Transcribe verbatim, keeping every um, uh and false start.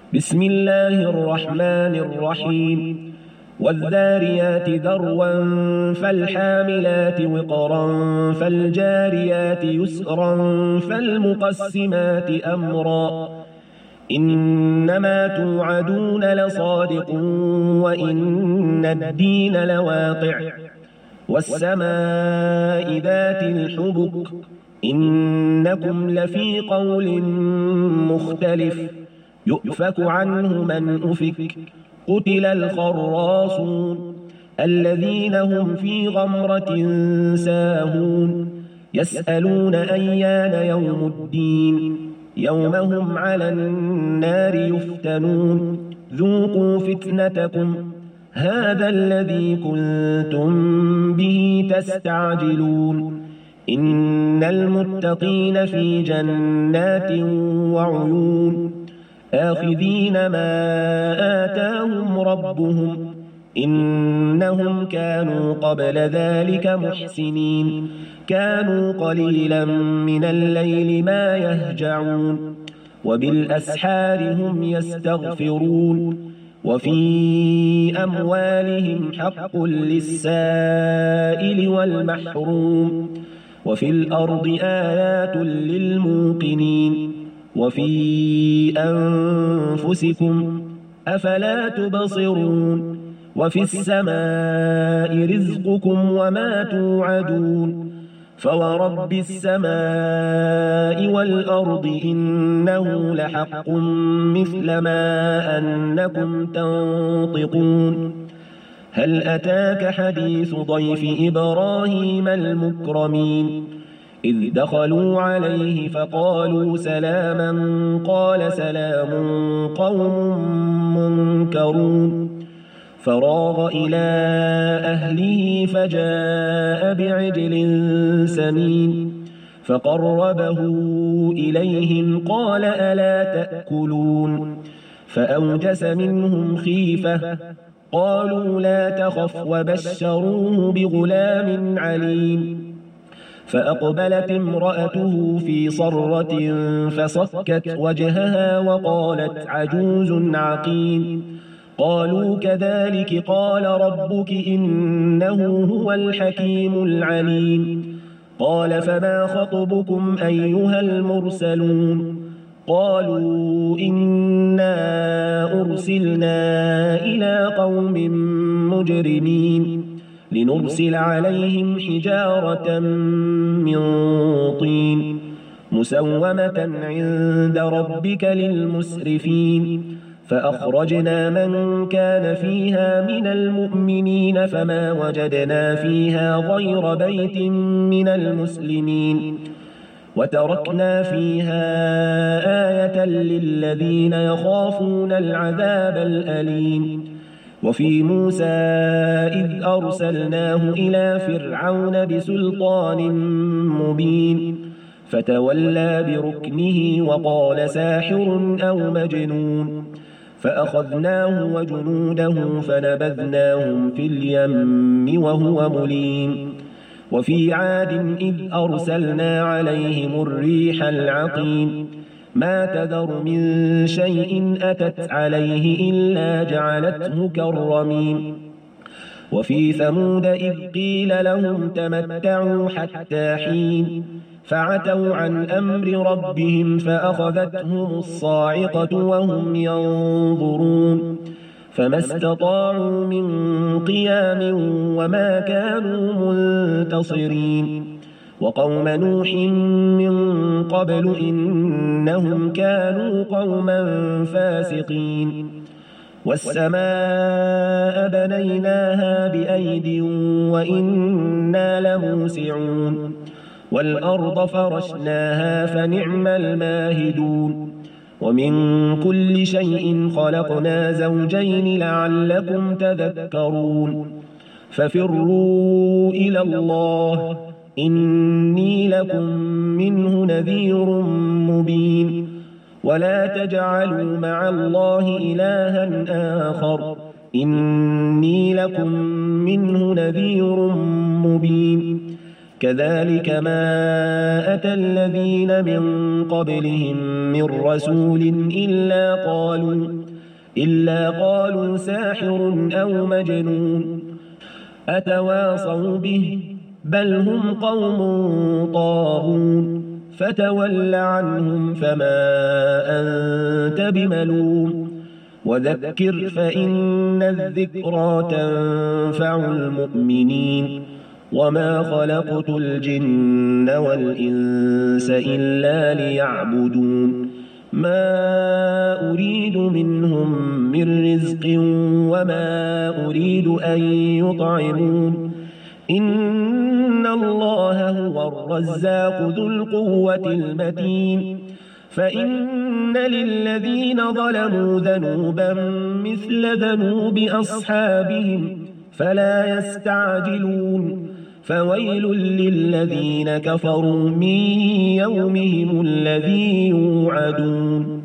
بسم الله الرحمن الرحيم والذاريات ذروا فالحاملات وقرا فالجاريات يسرا فالمقسمات أمرا إنما توعدون لصادق وإن الدين لواقع والسماء ذات الحبك إنكم لفي قول مختلف يؤفك عنه من أفك قتل الخراصون الذين هم في غمرة ساهون يسألون أيان يوم الدين يوم هم على النار يفتنون ذوقوا فتنتكم هذا الذي كنتم به تستعجلون إن المتقين في جنات وعيون آخذين ما آتاهم ربهم إنهم كانوا قبل ذلك محسنين كانوا قليلا من الليل ما يهجعون وبالأسحار هم يستغفرون وفي أموالهم حق للسائل والمحروم وفي الأرض آيات للموقنين وفي أنفسكم أفلا تبصرون وفي السماء رزقكم وما توعدون فورب السماء والأرض إنه لحق مثل ما أنكم تنطقون هل أتاك حديث ضيف إبراهيم المكرمين إذ دخلوا عليه فقالوا سلاما قال سلام قوم منكرون فراغ إلى أهله فجاء بعجل سمين فقربه إليهم قال ألا تأكلون فأوجس منهم خيفة قالوا لا تخف وبشروه بغلام عليم فأقبلت امرأته في صرة فصكت وجهها وقالت عجوز عقيم قالوا كذلك قال ربك إنه هو الحكيم العليم قال فما خطبكم أيها المرسلون قالوا إنا أرسلنا إلى قوم مجرمين لنرسل عليهم حجارة من طين مسومة عند ربك للمسرفين فأخرجنا من كان فيها من المؤمنين فما وجدنا فيها غير بيت من المسلمين وتركنا فيها آية للذين يخافون العذاب الأليم وفي موسى إذ أرسلناه إلى فرعون بسلطان مبين فتولى بركنه وقال ساحر أو مجنون فأخذناه وجنوده فنبذناهم في اليم وهو مليم وفي عاد إذ أرسلنا عليهم الريح العقيم ما تذر من شيء أتت عليه إلا جعلته كالرميم وفي ثمود إذ قيل لهم تمتعوا حتى حين فعتوا عن أمر ربهم فأخذتهم الصاعقة وهم ينظرون فما استطاعوا من قيام وما كانوا منتصرين وقوم نوح من قبل إنهم كانوا قوما فاسقين والسماء بنيناها بأيد وإنا لموسعون والأرض فرشناها فنعم الماهدون ومن كل شيء خلقنا زوجين لعلكم تذكرون ففروا إلى الله إني لكم منه نذير مبين ولا تجعلوا مع الله إلها آخر إني لكم منه نذير مبين كذلك ما أتى الذين من قبلهم من رسول إلا قالوا إلا قالوا ساحر أو مجنون أتواصوا به بل هم قوم طاغون فتول عنهم فما أنت بملوم وذكر فإن الذكرى تنفع المؤمنين وما خلقت الجن والإنس إلا ليعبدون ما أريد منهم من رزق وما أريد أن يطعمون إن الله هو الرزاق ذو القوة المتين فإن للذين ظلموا ذنوبا مثل ذنوب أصحابهم فلا يستعجلون فويل للذين كفروا من يومهم الذي يوعدون